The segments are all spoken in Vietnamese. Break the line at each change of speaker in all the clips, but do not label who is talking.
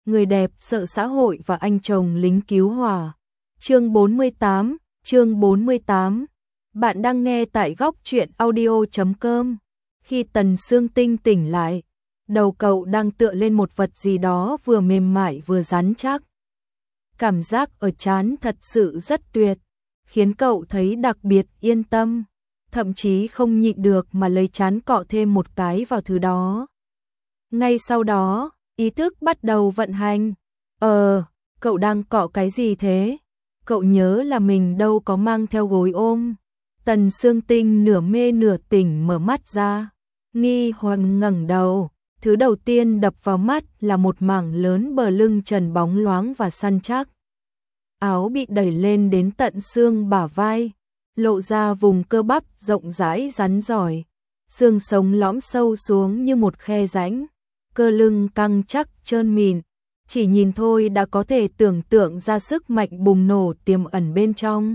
người đẹp sợ xã hội và anh chồng lính cứu hỏa. Chương 48. Bạn đang nghe tại góc truyện audio.com. Khi Tần Sương Tinh tỉnh lại, đầu cậu đang tựa lên một vật gì đó vừa mềm mại vừa rắn chắc. Cảm giác ở trán thật sự rất tuyệt, khiến cậu thấy đặc biệt yên tâm, thậm chí không nhịn được mà lấy trán cọ thêm một cái vào thứ đó. Ngay sau đó, ý thức bắt đầu vận hành. Cậu đang cọ cái gì thế? Cậu nhớ là mình đâu có mang theo gối ôm. Tần Sương Tinh nửa mê nửa tỉnh mở mắt ra, nghi hoặc ngẩng đầu. Thứ đầu tiên đập vào mắt là một mảng lớn bờ lưng trần bóng loáng và săn chắc. Áo bị đẩy lên đến tận xương bả vai, lộ ra vùng cơ bắp rộng rãi rắn giỏi, xương sống lõm sâu xuống như một khe rãnh, cơ lưng căng chắc trơn mịn, chỉ nhìn thôi đã có thể tưởng tượng ra sức mạnh bùng nổ tiềm ẩn bên trong.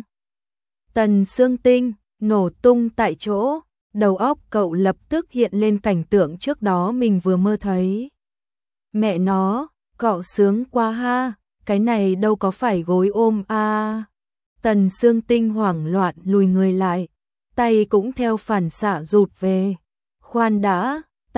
Tần Sương Tinh nổ tung tại chỗ, đầu óc cậu lập tức hiện lên cảnh tượng trước đó mình vừa mơ thấy. Mẹ nó, cọ sướng quá ha, cái này đâu có phải gối ôm à. Tần Sương Tinh hoảng loạn lùi người lại, tay cũng theo phản xạ rụt về. Khoan đã,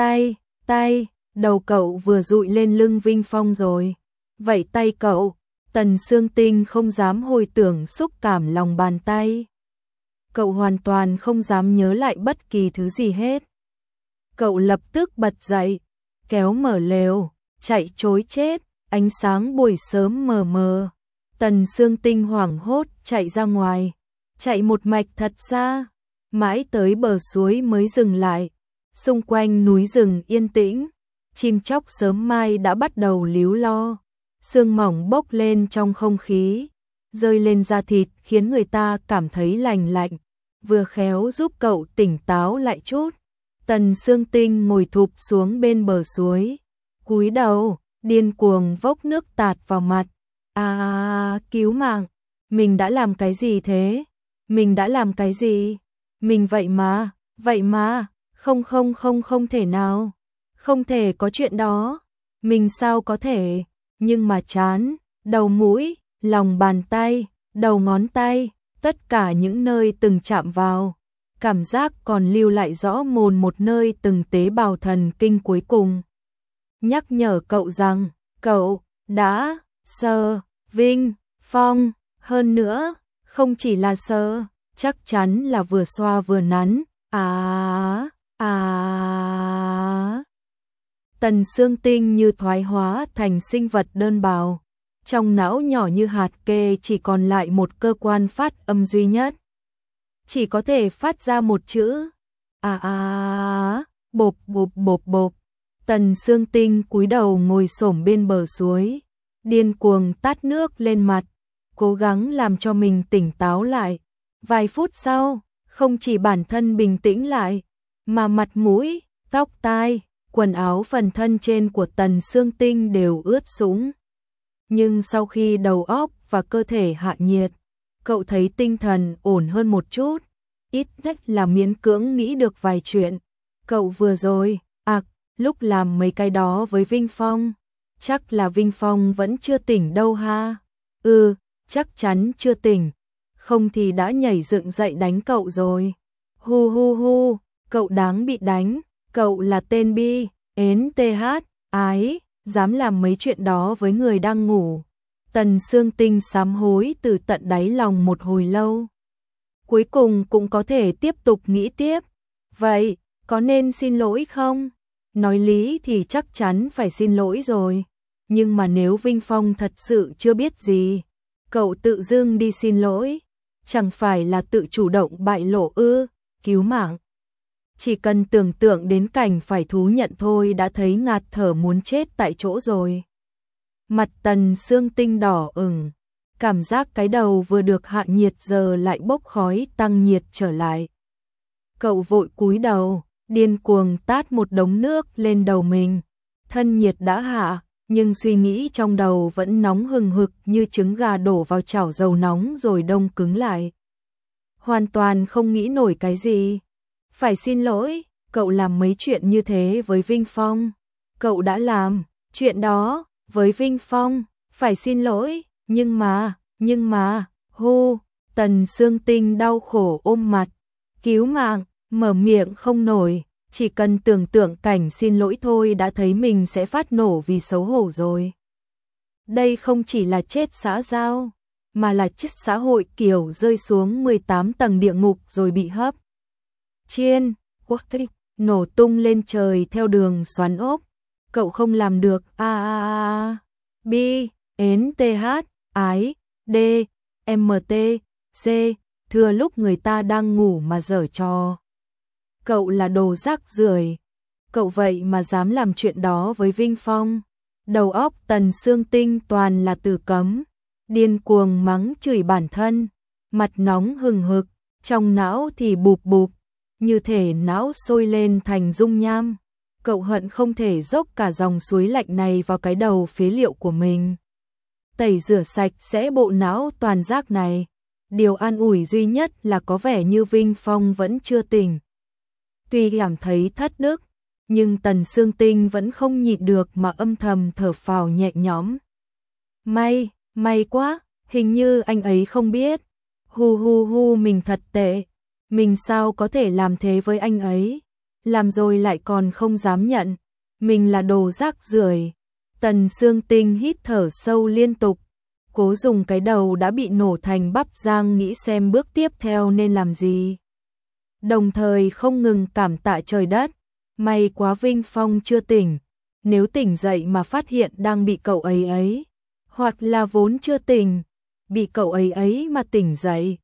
tay, đầu cậu vừa dụi lên lưng Vinh Phong rồi. Vậy tay cậu, Tần Sương Tinh không dám hồi tưởng xúc cảm lòng bàn tay. Cậu hoàn toàn không dám nhớ lại bất kỳ thứ gì hết. Cậu lập tức bật dậy, kéo mở lều, chạy trối chết, ánh sáng buổi sớm mờ mờ. Tần Sương Tinh hoảng hốt chạy ra ngoài, chạy một mạch thật xa, mãi tới bờ suối mới dừng lại. Xung quanh núi rừng yên tĩnh, chim chóc sớm mai đã bắt đầu líu lo, sương mỏng bốc lên trong không khí, rơi lên da thịt khiến người ta cảm thấy lành lạnh, vừa khéo giúp cậu tỉnh táo lại chút. Tần Sương Tinh ngồi thụp xuống bên bờ suối, cúi đầu, điên cuồng vốc nước tạt vào mặt. Cứu mạng, mình đã làm cái gì thế? Mình đã làm cái gì? Mình vậy mà, không thể nào, không thể có chuyện đó, mình sao có thể, nhưng mà trán, đầu mũi, lòng bàn tay, đầu ngón tay, tất cả những nơi từng chạm vào, cảm giác còn lưu lại rõ mồn một nơi từng tế bào thần kinh cuối cùng. Nhắc nhở cậu rằng, cậu đã sờ Vinh Phong, hơn nữa, không chỉ là sờ, chắc chắn là vừa xoa vừa nắn. Tần Sương Tinh như thoái hóa thành sinh vật đơn bào, trong não nhỏ như hạt kê chỉ còn lại một cơ quan phát âm duy nhất, chỉ có thể phát ra một chữ bộp bộp bộp bộp. Tần Sương Tinh cúi đầu ngồi xổm bên bờ suối, điên cuồng tát nước lên mặt, cố gắng làm cho mình tỉnh táo lại. Vài phút sau, không chỉ bản thân bình tĩnh lại, mà mặt mũi, tóc tai, quần áo phần thân trên của Tần Sương Tinh đều ướt sũng. Nhưng sau khi đầu óc và cơ thể hạ nhiệt, cậu thấy tinh thần ổn hơn một chút, ít nhất là miễn cưỡng nghĩ được vài chuyện. Cậu vừa rồi, lúc làm mấy cái đó với Vinh Phong, chắc là Vinh Phong vẫn chưa tỉnh đâu ha. Chắc chắn chưa tỉnh, không thì đã nhảy dựng dậy đánh cậu rồi. Hu, cậu đáng bị đánh, cậu là tên bi, ến th, ái, dám làm mấy chuyện đó với người đang ngủ. Tần Sương Tinh sám hối từ tận đáy lòng một hồi lâu. Cuối cùng cũng có thể tiếp tục nghĩ tiếp. Vậy, có nên xin lỗi không? Nói lý thì chắc chắn phải xin lỗi rồi. Nhưng mà nếu Vinh Phong thật sự chưa biết gì, cậu tự dưng đi xin lỗi, chẳng phải là tự chủ động bại lộ ư? Cứu mạng. Chỉ cần tưởng tượng đến cảnh phải thú nhận thôi đã thấy ngạt thở muốn chết tại chỗ rồi. Mặt Tần Sương Tinh đỏ ửng, cảm giác cái đầu vừa được hạ nhiệt giờ lại bốc khói tăng nhiệt trở lại. Cậu vội cúi đầu, điên cuồng tát một đống nước lên đầu mình. Thân nhiệt đã hạ, nhưng suy nghĩ trong đầu vẫn nóng hừng hực như trứng gà đổ vào chảo dầu nóng rồi đông cứng lại. Hoàn toàn không nghĩ nổi cái gì. Phải xin lỗi, cậu làm mấy chuyện như thế với Vinh Phong. Cậu đã làm, chuyện đó, với Vinh Phong, phải xin lỗi, nhưng mà, hô, Tần Sương Tinh đau khổ ôm mặt, cứu mạng, mở miệng không nổi, chỉ cần tưởng tượng cảnh xin lỗi thôi đã thấy mình sẽ phát nổ vì xấu hổ rồi. Đây không chỉ là chết xã giao, mà là chết xã hội kiểu rơi xuống 18 tầng địa ngục rồi bị hấp. Chiên, quốc thích, nổ tung lên trời theo đường xoắn ốc. Cậu không làm được B, N, T, H, ái, D, M, T, C, thừa lúc người ta đang ngủ mà giở trò. Cậu là đồ rác rưởi. Cậu vậy mà dám làm chuyện đó với Vinh Phong. Đầu óc Tần Sương Tinh toàn là từ cấm, điên cuồng mắng chửi bản thân, mặt nóng hừng hực, trong não thì bụp bụp, như thể não sôi lên thành dung nham. Cậu hận không thể dốc cả dòng suối lạnh này vào cái đầu phế liệu của mình. Tẩy rửa sạch sẽ bộ não toàn rác này. Điều an ủi duy nhất là có vẻ như Vinh Phong vẫn chưa tỉnh. Tuy cảm thấy thất đức, nhưng Tần Sương Tinh vẫn không nhịn được mà âm thầm thở phào nhẹ nhõm. May quá, hình như anh ấy không biết. Hu, mình thật tệ. Mình sao có thể làm thế với anh ấy? Làm rồi lại còn không dám nhận. Mình là đồ rác rưởi. Tần Sương Tinh hít thở sâu liên tục, cố dùng cái đầu đã bị nổ thành bắp rang nghĩ xem bước tiếp theo nên làm gì. Đồng thời không ngừng cảm tạ trời đất. May quá Vinh Phong chưa tỉnh. Nếu tỉnh dậy mà phát hiện đang bị cậu ấy, hoặc là vốn chưa tỉnh, bị cậu ấy mà tỉnh dậy.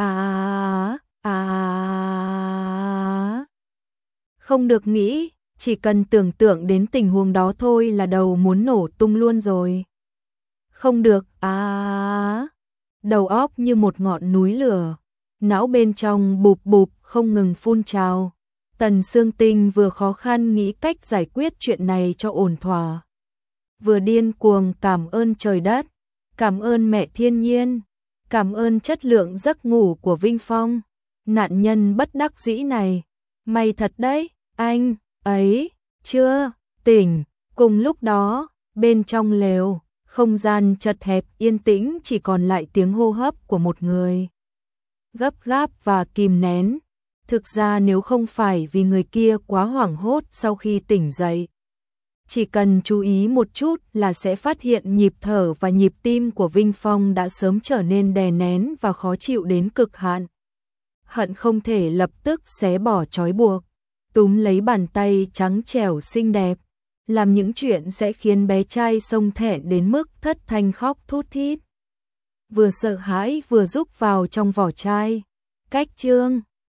Không được nghĩ, chỉ cần tưởng tượng đến tình huống đó thôi là đầu muốn nổ tung luôn rồi. Không được, đầu óc như một ngọn núi lửa, não bên trong bụp bụp không ngừng phun trào. Tần Sương Tinh vừa khó khăn nghĩ cách giải quyết chuyện này cho ổn thỏa, vừa điên cuồng cảm ơn trời đất, cảm ơn mẹ thiên nhiên, cảm ơn chất lượng giấc ngủ của Vinh Phong, nạn nhân bất đắc dĩ này. May thật đấy, anh ấy chưa tỉnh. Cùng lúc đó, bên trong lều, không gian chật hẹp yên tĩnh, chỉ còn lại tiếng hô hấp của một người, gấp gáp và kìm nén. Thực ra nếu không phải vì người kia quá hoảng hốt sau khi tỉnh dậy, chỉ cần chú ý một chút là sẽ phát hiện nhịp thở và nhịp tim của Vinh Phong đã sớm trở nên đè nén và khó chịu đến cực hạn. Hận không thể lập tức xé bỏ trói buộc, túm lấy bàn tay trắng trẻo xinh đẹp, làm những chuyện sẽ khiến bé trai xông thẹn đến mức thất thanh khóc thút thít. Vừa sợ hãi vừa rúc vào trong vỏ chai. Cách chương